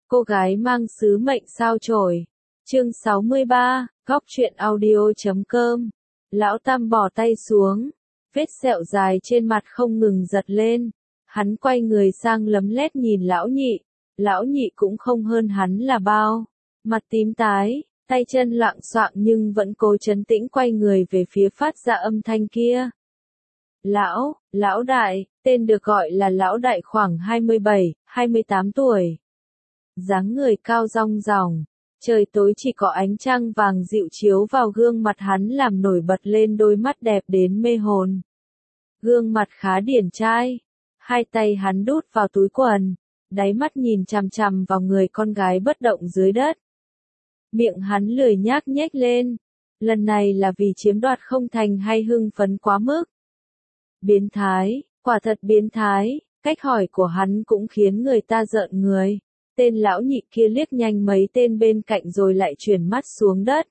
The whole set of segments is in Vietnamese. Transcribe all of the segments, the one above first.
Cô gái mang sứ mệnh sao chổi. Chương 63, góc truyện audio.com. Lão Tam bỏ tay xuống, vết sẹo dài trên mặt không ngừng giật lên. Hắn quay người sang lấm lét nhìn lão nhị cũng không hơn hắn là bao. Mặt tím tái, tay chân loạng xoạng nhưng vẫn cố trấn tĩnh quay người về phía phát ra âm thanh kia. Lão đại, tên được gọi là lão đại khoảng 27, 28 tuổi. Dáng người cao rong ròng, trời tối chỉ có ánh trăng vàng dịu chiếu vào gương mặt hắn làm nổi bật lên đôi mắt đẹp đến mê hồn. Gương mặt khá điển trai, hai tay hắn đút vào túi quần, đáy mắt nhìn chằm chằm vào người con gái bất động dưới đất. Miệng hắn lười nhác nhếch lên, lần này là vì chiếm đoạt không thành hay hưng phấn quá mức. Biến thái, quả thật biến thái, cách hỏi của hắn cũng khiến người ta rợn người. Tên lão nhị kia liếc nhanh mấy tên bên cạnh rồi lại chuyển mắt xuống đất.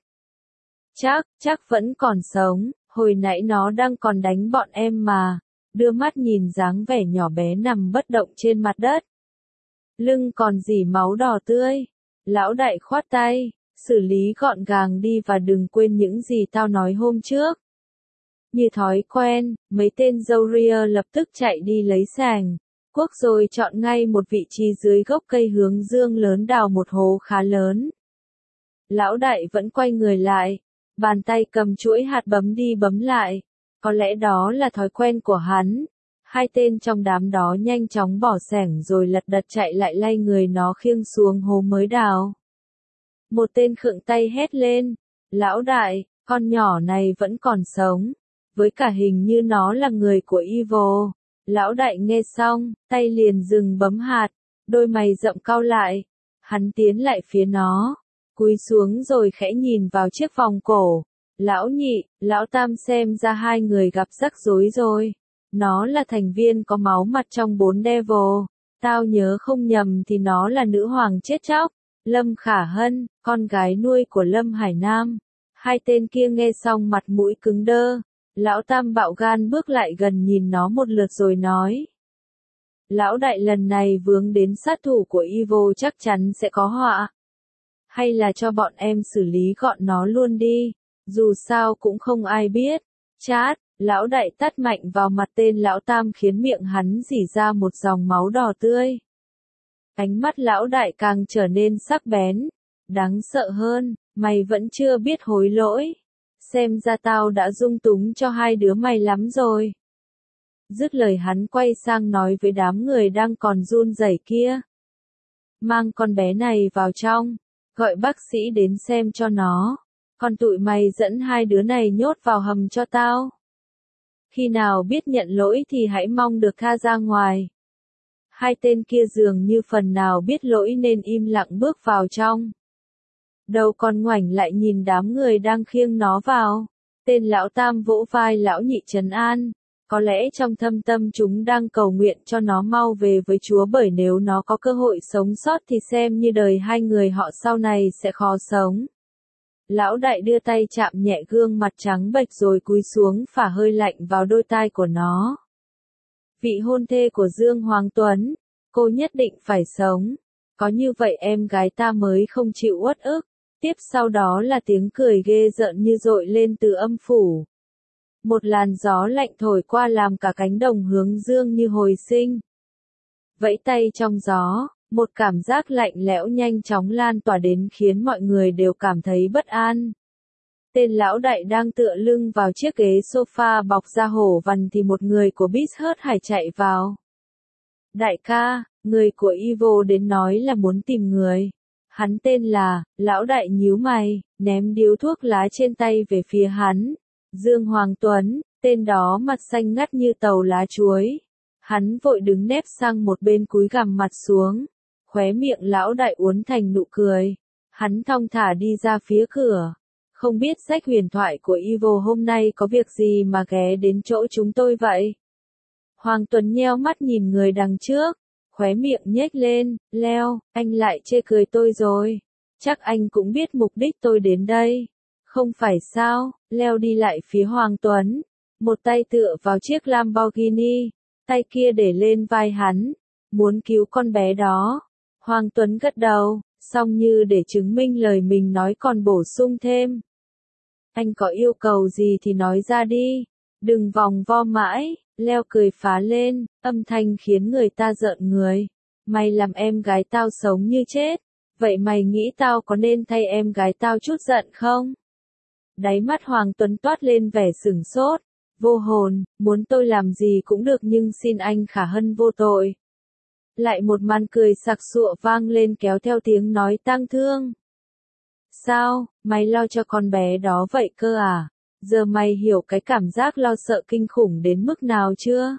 Chắc vẫn còn sống, hồi nãy nó đang còn đánh bọn em mà, đưa mắt nhìn dáng vẻ nhỏ bé nằm bất động trên mặt đất. Lưng còn rỉ máu đỏ tươi, lão đại khoát tay, xử lý gọn gàng đi và đừng quên những gì tao nói hôm trước. Như thói quen, mấy tên râu ria lập tức chạy đi lấy sàng. Quốc rồi chọn ngay một vị trí dưới gốc cây hướng dương lớn đào một hố khá lớn. Lão đại vẫn quay người lại, bàn tay cầm chuỗi hạt bấm đi bấm lại, có lẽ đó là thói quen của hắn. Hai tên trong đám đó nhanh chóng bỏ xẻng rồi lật đật chạy lại lay người nó khiêng xuống hố mới đào. Một tên khựng tay hét lên, lão đại, con nhỏ này vẫn còn sống, với cả hình như nó là người của Evil. Lão đại nghe xong, tay liền dừng bấm hạt, đôi mày rậm cau lại. Hắn tiến lại phía nó, cúi xuống rồi khẽ nhìn vào chiếc vòng cổ. Lão nhị, lão tam xem ra hai người gặp rắc rối rồi. Nó là thành viên có máu mặt trong 4 Devil. Tao nhớ không nhầm thì nó là nữ hoàng chết chóc, Lâm Khả Hân, con gái nuôi của Lâm Hải Nam. Hai tên kia nghe xong mặt mũi cứng đơ. Lão Tam bạo gan bước lại gần nhìn nó một lượt rồi nói. Lão đại lần này vướng đến sát thủ của Evil chắc chắn sẽ có họa. Hay là cho bọn em xử lý gọn nó luôn đi, dù sao cũng không ai biết. Chát, lão đại tát mạnh vào mặt tên lão Tam khiến miệng hắn rỉ ra một dòng máu đỏ tươi. Ánh mắt lão đại càng trở nên sắc bén, đáng sợ hơn, mày vẫn chưa biết hối lỗi. Xem ra tao đã dung túng cho hai đứa mày lắm rồi. Dứt lời hắn quay sang nói với đám người đang còn run rẩy kia. Mang con bé này vào trong, gọi bác sĩ đến xem cho nó. Còn tụi mày dẫn hai đứa này nhốt vào hầm cho tao. Khi nào biết nhận lỗi thì hãy mong được tha ra ngoài. Hai tên kia dường như phần nào biết lỗi nên im lặng bước vào trong. Đầu còn ngoảnh lại nhìn đám người đang khiêng nó vào. Tên lão Tam vỗ vai lão nhị trấn an. Có lẽ trong thâm tâm chúng đang cầu nguyện cho nó mau về với Chúa, bởi nếu nó có cơ hội sống sót thì xem như đời hai người họ sau này sẽ khó sống. Lão đại đưa tay chạm nhẹ gương mặt trắng bệch rồi cúi xuống phả hơi lạnh vào đôi tai của nó. Vị hôn thê của Dương Hoàng Tuấn, cô nhất định phải sống. Có như vậy em gái ta mới không chịu uất ức. Tiếp sau đó là tiếng cười ghê rợn như dội lên từ âm phủ. Một làn gió lạnh thổi qua làm cả cánh đồng hướng dương như hồi sinh. Vẫy tay trong gió, một cảm giác lạnh lẽo nhanh chóng lan tỏa đến khiến mọi người đều cảm thấy bất an. Tên lão đại đang tựa lưng vào chiếc ghế sofa bọc da hổ vằn thì một người của Beast Hải chạy vào. Đại ca, người của Evil đến nói là muốn tìm người. Hắn tên là, lão đại nhíu mày, ném điếu thuốc lá trên tay về phía hắn. Dương Hoàng Tuấn, tên đó mặt xanh ngắt như tàu lá chuối. Hắn vội đứng nép sang một bên cúi gằm mặt xuống. Khóe miệng lão đại uốn thành nụ cười. Hắn thong thả đi ra phía cửa. Không biết sách huyền thoại của Evil hôm nay có việc gì mà ghé đến chỗ chúng tôi vậy? Hoàng Tuấn nheo mắt nhìn người đằng trước. Khóe miệng nhếch lên, Leo, anh lại chê cười tôi rồi. Chắc anh cũng biết mục đích tôi đến đây. Không phải sao? Leo đi lại phía Hoàng Tuấn. Một tay tựa vào chiếc Lamborghini. Tay kia để lên vai hắn. Muốn cứu con bé đó. Hoàng Tuấn gật đầu, song như để chứng minh lời mình nói còn bổ sung thêm. Anh có yêu cầu gì thì nói ra đi, đừng vòng vo mãi. Leo cười phá lên, âm thanh khiến người ta rợn người. Mày làm em gái tao sống như chết, vậy mày nghĩ tao có nên thay em gái tao chút giận không? Đáy mắt Hoàng Tuấn toát lên vẻ sửng sốt, vô hồn, muốn tôi làm gì cũng được nhưng xin anh khả hân vô tội. Lại một màn cười sặc sụa vang lên kéo theo tiếng nói tang thương. Sao, mày lo cho con bé đó vậy cơ à? Giờ mày hiểu cái cảm giác lo sợ kinh khủng đến mức nào chưa?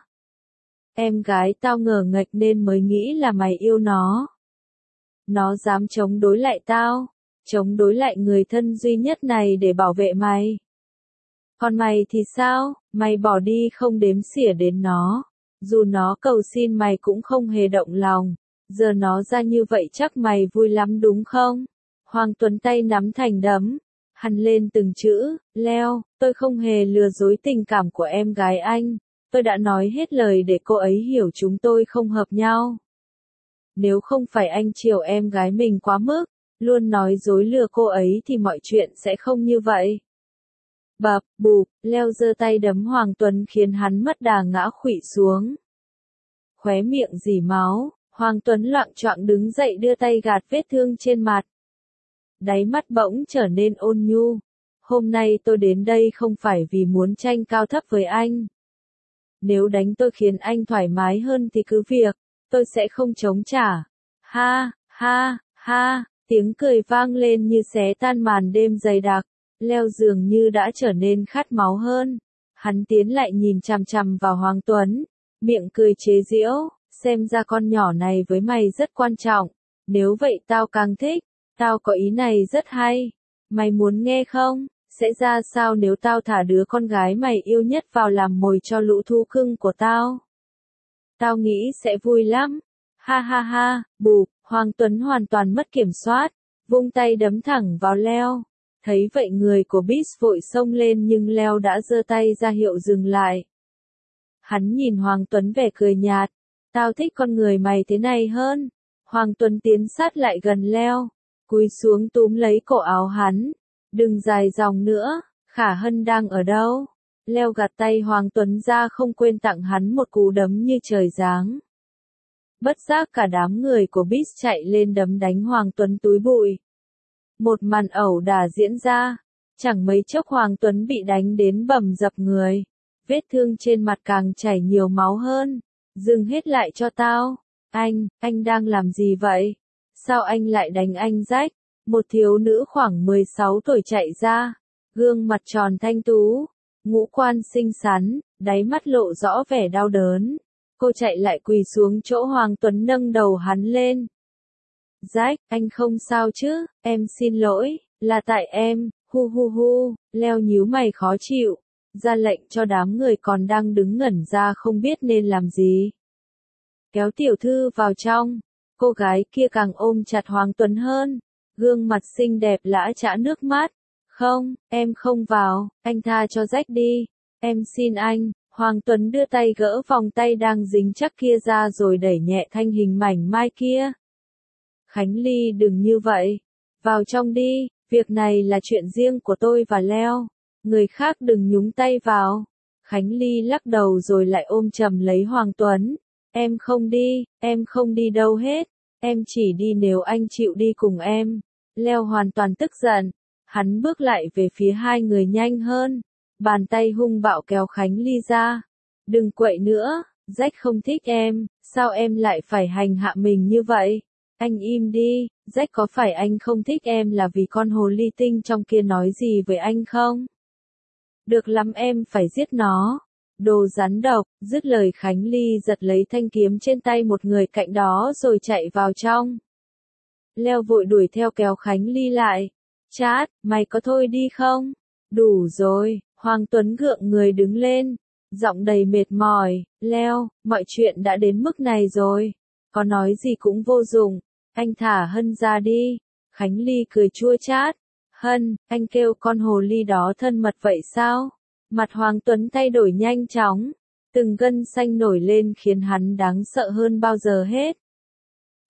Em gái tao ngờ nghệch nên mới nghĩ là mày yêu nó. Nó dám chống đối lại tao, chống đối lại người thân duy nhất này để bảo vệ mày. Còn mày thì sao, mày bỏ đi không đếm xỉa đến nó. Dù nó cầu xin mày cũng không hề động lòng. Giờ nó ra như vậy chắc mày vui lắm đúng không? Hoàng Tuấn tay nắm thành đấm. Hằn lên từng chữ, Leo, tôi không hề lừa dối tình cảm của em gái anh. Tôi đã nói hết lời để cô ấy hiểu chúng tôi không hợp nhau. Nếu không phải anh chiều em gái mình quá mức, luôn nói dối lừa cô ấy thì mọi chuyện sẽ không như vậy. Bập, bụp, Leo giơ tay đấm Hoàng Tuấn khiến hắn mất đà ngã khuỵu xuống. Khóe miệng rỉ máu, Hoàng Tuấn loạng choạng đứng dậy đưa tay gạt vết thương trên mặt. Đáy mắt bỗng trở nên ôn nhu. Hôm nay tôi đến đây không phải vì muốn tranh cao thấp với anh. Nếu đánh tôi khiến anh thoải mái hơn thì cứ việc, tôi sẽ không chống trả. Ha, ha, ha, tiếng cười vang lên như xé tan màn đêm dày đặc. Leo dường như đã trở nên khát máu hơn. Hắn tiến lại nhìn chằm chằm vào Hoàng Tuấn, miệng cười chế giễu, xem ra con nhỏ này với mày rất quan trọng. Nếu vậy tao càng thích. Tao có ý này rất hay. Mày muốn nghe không? Sẽ ra sao nếu tao thả đứa con gái mày yêu nhất vào làm mồi cho lũ thú cưng của tao? Tao nghĩ sẽ vui lắm. Ha ha ha, bụp, Hoàng Tuấn hoàn toàn mất kiểm soát, vung tay đấm thẳng vào Leo. Thấy vậy người của Beast vội xông lên nhưng Leo đã giơ tay ra hiệu dừng lại. Hắn nhìn Hoàng Tuấn vẻ cười nhạt. Tao thích con người mày thế này hơn. Hoàng Tuấn tiến sát lại gần Leo. Cúi xuống túm lấy cổ áo hắn. Đừng dài dòng nữa, Khả Hân đang ở đâu? Leo gạt tay Hoàng Tuấn ra không quên tặng hắn một cú đấm như trời giáng. Bất giác cả đám người của Beast chạy lên đấm đánh Hoàng Tuấn túi bụi. Một màn ẩu đả diễn ra. Chẳng mấy chốc Hoàng Tuấn bị đánh đến bầm dập người. Vết thương trên mặt càng chảy nhiều máu hơn. Dừng hết lại cho tao. Anh đang làm gì vậy? Sao anh lại đánh anh rách? Một thiếu nữ khoảng 16 tuổi chạy ra. Gương mặt tròn thanh tú. Ngũ quan xinh xắn, đáy mắt lộ rõ vẻ đau đớn. Cô chạy lại quỳ xuống chỗ Hoàng Tuấn nâng đầu hắn lên. Rách, anh không sao chứ, em xin lỗi, là tại em, hu hu hu, Leo nhíu mày khó chịu. Ra lệnh cho đám người còn đang đứng ngẩn ra không biết nên làm gì. Kéo tiểu thư vào trong. Cô gái kia càng ôm chặt Hoàng Tuấn hơn. Gương mặt xinh đẹp lã chã nước mắt. Không, em không vào, anh tha cho rách đi. Em xin anh. Hoàng Tuấn đưa tay gỡ vòng tay đang dính chắc kia ra rồi đẩy nhẹ thanh hình mảnh mai kia. Khánh Ly đừng như vậy. Vào trong đi, việc này là chuyện riêng của tôi và Leo. Người khác đừng nhúng tay vào. Khánh Ly lắc đầu rồi lại ôm chầm lấy Hoàng Tuấn. Em không đi đâu hết. Em chỉ đi nếu anh chịu đi cùng em. Leo hoàn toàn tức giận. Hắn bước lại về phía hai người nhanh hơn. Bàn tay hung bạo kéo Khánh Ly ra. Đừng quậy nữa, Rách không thích em, sao em lại phải hành hạ mình như vậy? Anh im đi, Rách có phải anh không thích em là vì con hồ ly tinh trong kia nói gì với anh không? Được lắm em phải giết nó. Đồ rắn độc, dứt lời Khánh Ly giật lấy thanh kiếm trên tay một người cạnh đó rồi chạy vào trong. Leo vội đuổi theo kéo Khánh Ly lại. Chát, mày có thôi đi không? Đủ rồi, Hoàng Tuấn gượng người đứng lên. Giọng đầy mệt mỏi, Leo, mọi chuyện đã đến mức này rồi. Có nói gì cũng vô dụng, anh thả Hân ra đi. Khánh Ly cười chua chát. Hân, anh kêu con hồ ly đó thân mật vậy sao? Mặt Hoàng Tuấn thay đổi nhanh chóng. Từng gân xanh nổi lên khiến hắn đáng sợ hơn bao giờ hết.